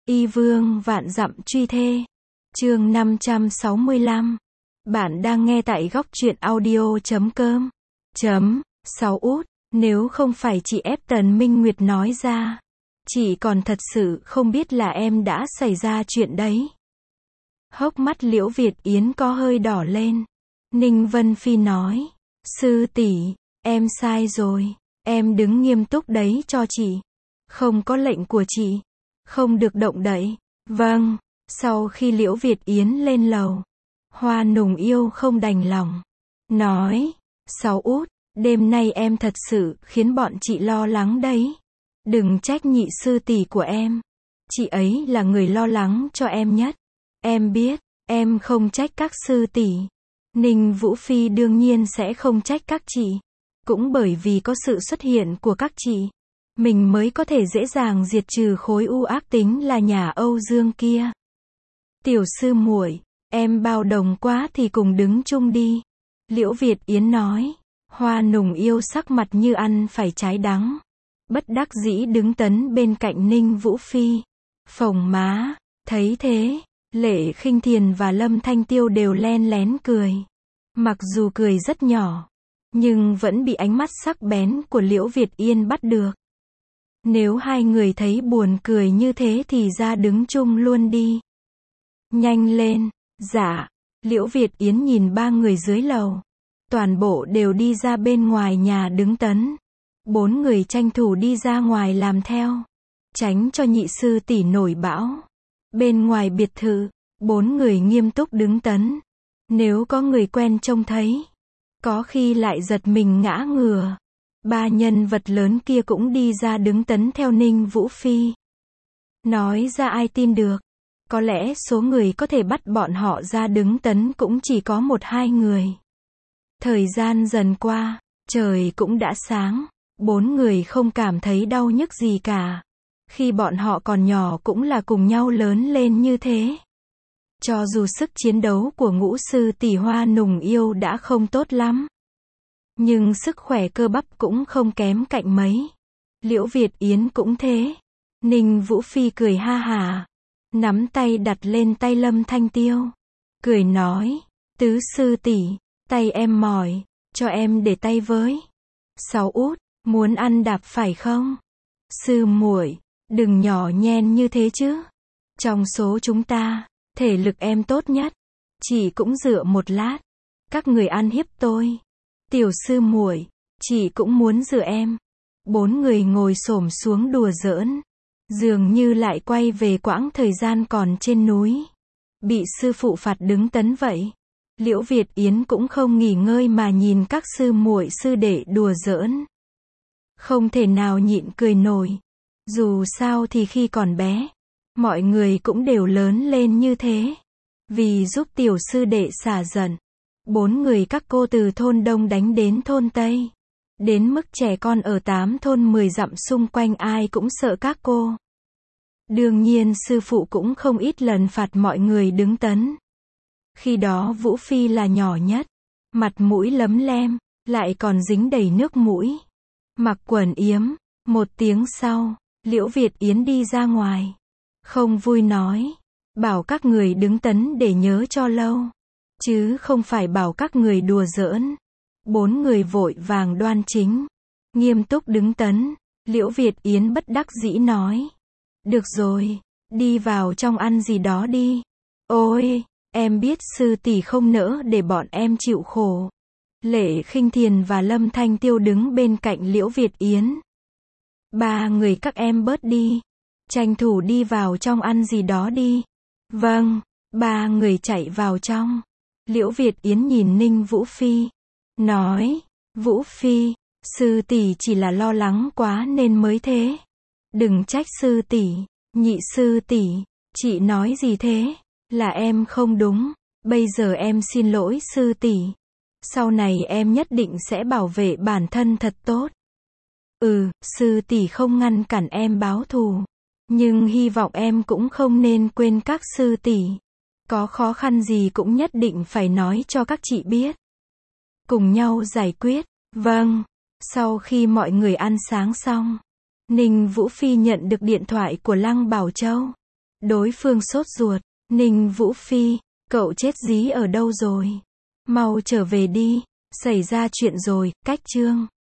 Y vương vạn dặm truy thê. Chương 565. Bạn đang nghe tại góc truyện audio.com. 6 út, nếu không phải chị ép Tần Minh Nguyệt nói ra, chị còn thật sự không biết là em đã xảy ra chuyện đấy. Hốc mắt Liễu Việt Yến có hơi đỏ lên. Ninh Vân Phi nói, sư tỷ, em sai rồi, em đứng nghiêm túc đấy cho chị. Không có lệnh của chị, không được động đậy. Vâng. Sau khi Liễu Việt Yến lên lầu, Hoa Nùng Yêu không đành lòng, nói, Sáu út, đêm nay em thật sự khiến bọn chị lo lắng đấy. Đừng trách nhị sư tỷ của em, chị ấy là người lo lắng cho em nhất. Em biết, em không trách các sư tỷ. Ninh Vũ Phi đương nhiên sẽ không trách các chị. Cũng bởi vì có sự xuất hiện của các chị, mình mới có thể dễ dàng diệt trừ khối u ác tính là nhà Âu Dương kia. Tiểu sư muội, em bao đồng quá thì cùng đứng chung đi. Liễu Việt Yến nói. Hoa Nùng Yêu sắc mặt như ăn phải trái đắng, bất đắc dĩ đứng tấn bên cạnh Ninh Vũ Phi. Phồng má. Thấy thế, Lệ Khinh Thiền và Lâm Thanh Tiêu đều len lén cười. Mặc dù cười rất nhỏ, nhưng vẫn bị ánh mắt sắc bén của Liễu Việt Yên bắt được. Nếu hai người thấy buồn cười như thế thì ra đứng chung luôn đi. Nhanh lên. Dạ. Liễu Việt Yến nhìn ba người dưới lầu. Toàn bộ đều đi ra bên ngoài nhà đứng tấn. Bốn người tranh thủ đi ra ngoài làm theo, tránh cho nhị sư tỷ nổi bão. Bên ngoài biệt thự, bốn người nghiêm túc đứng tấn. Nếu có người quen trông thấy, có khi lại giật mình ngã ngửa. Ba nhân vật lớn kia cũng đi ra đứng tấn theo Ninh Vũ Phi. Nói ra ai tin được. Có lẽ số người có thể bắt bọn họ ra đứng tấn cũng chỉ có 1-2 người. Thời gian dần qua, trời cũng đã sáng. Bốn người không cảm thấy đau nhức gì cả. Khi bọn họ còn nhỏ cũng là cùng nhau lớn lên như thế. Cho dù sức chiến đấu của ngũ sư tỷ Hoa Nùng Yêu đã không tốt lắm, nhưng sức khỏe cơ bắp cũng không kém cạnh mấy. Liễu Việt Yến cũng thế. Ninh Vũ Phi cười ha hả, nắm tay đặt lên tay Lâm Thanh Tiêu, cười nói, tứ sư tỷ, tay em mỏi, cho em để tay với. Sáu út, muốn ăn đạp phải không? Sư muội, đừng nhỏ nhen như thế chứ. Trong số chúng ta, thể lực em tốt nhất. Chị cũng dựa một lát. Các người ăn hiếp tôi. Tiểu sư muội, chị cũng muốn dựa em. Bốn người ngồi xổm xuống đùa giỡn, dường như lại quay về quãng thời gian còn trên núi, bị sư phụ phạt đứng tấn vậy. Liễu Việt Yến cũng không nghỉ ngơi mà nhìn các sư muội sư đệ đùa giỡn. Không thể nào nhịn cười nổi. Dù sao thì khi còn bé, mọi người cũng đều lớn lên như thế. Vì giúp tiểu sư đệ xả giận, bốn người các cô từ thôn Đông đánh đến thôn Tây. Đến mức trẻ con ở 8 thôn 10 dặm xung quanh ai cũng sợ các cô. Đương nhiên sư phụ cũng không ít lần phạt mọi người đứng tấn. Khi đó Vũ Phi là nhỏ nhất, mặt mũi lấm lem, lại còn dính đầy nước mũi. Mặc quần yếm. Một tiếng sau, Liễu Việt Yến đi ra ngoài. Không vui nói, bảo các người đứng tấn để nhớ cho lâu, chứ không phải bảo các người đùa giỡn. Bốn người vội vàng đoan chính, nghiêm túc đứng tấn. Liễu Việt Yến bất đắc dĩ nói, được rồi, đi vào trong ăn gì đó đi. Ôi, em biết sư tỷ không nỡ để bọn em chịu khổ. Lệ Khinh Thiền và Lâm Thanh Tiêu đứng bên cạnh Liễu Việt Yến. Ba người các em bớt đi, tranh thủ đi vào trong ăn gì đó đi. Vâng. Ba người chạy vào trong. Liễu Việt Yến nhìn Ninh Vũ Phi, nói, Vũ Phi, sư tỷ chỉ là lo lắng quá nên mới thế. Đừng trách sư tỷ. Nhị sư tỷ, chị nói gì thế? Là em không đúng. Bây giờ em xin lỗi sư tỷ. Sau này em nhất định sẽ bảo vệ bản thân thật tốt. Sư tỷ không ngăn cản em báo thù, nhưng hy vọng em cũng không nên quên các sư tỷ. Có khó khăn gì cũng nhất định phải nói cho các chị biết. Cùng nhau giải quyết. Vâng. Sau khi mọi người ăn sáng xong, Ninh Vũ Phi nhận được điện thoại của Lăng Bảo Châu. Đối phương sốt ruột. Ninh Vũ Phi, cậu chết dí ở đâu rồi? Mau trở về đi. Xảy ra chuyện rồi, cách Trương.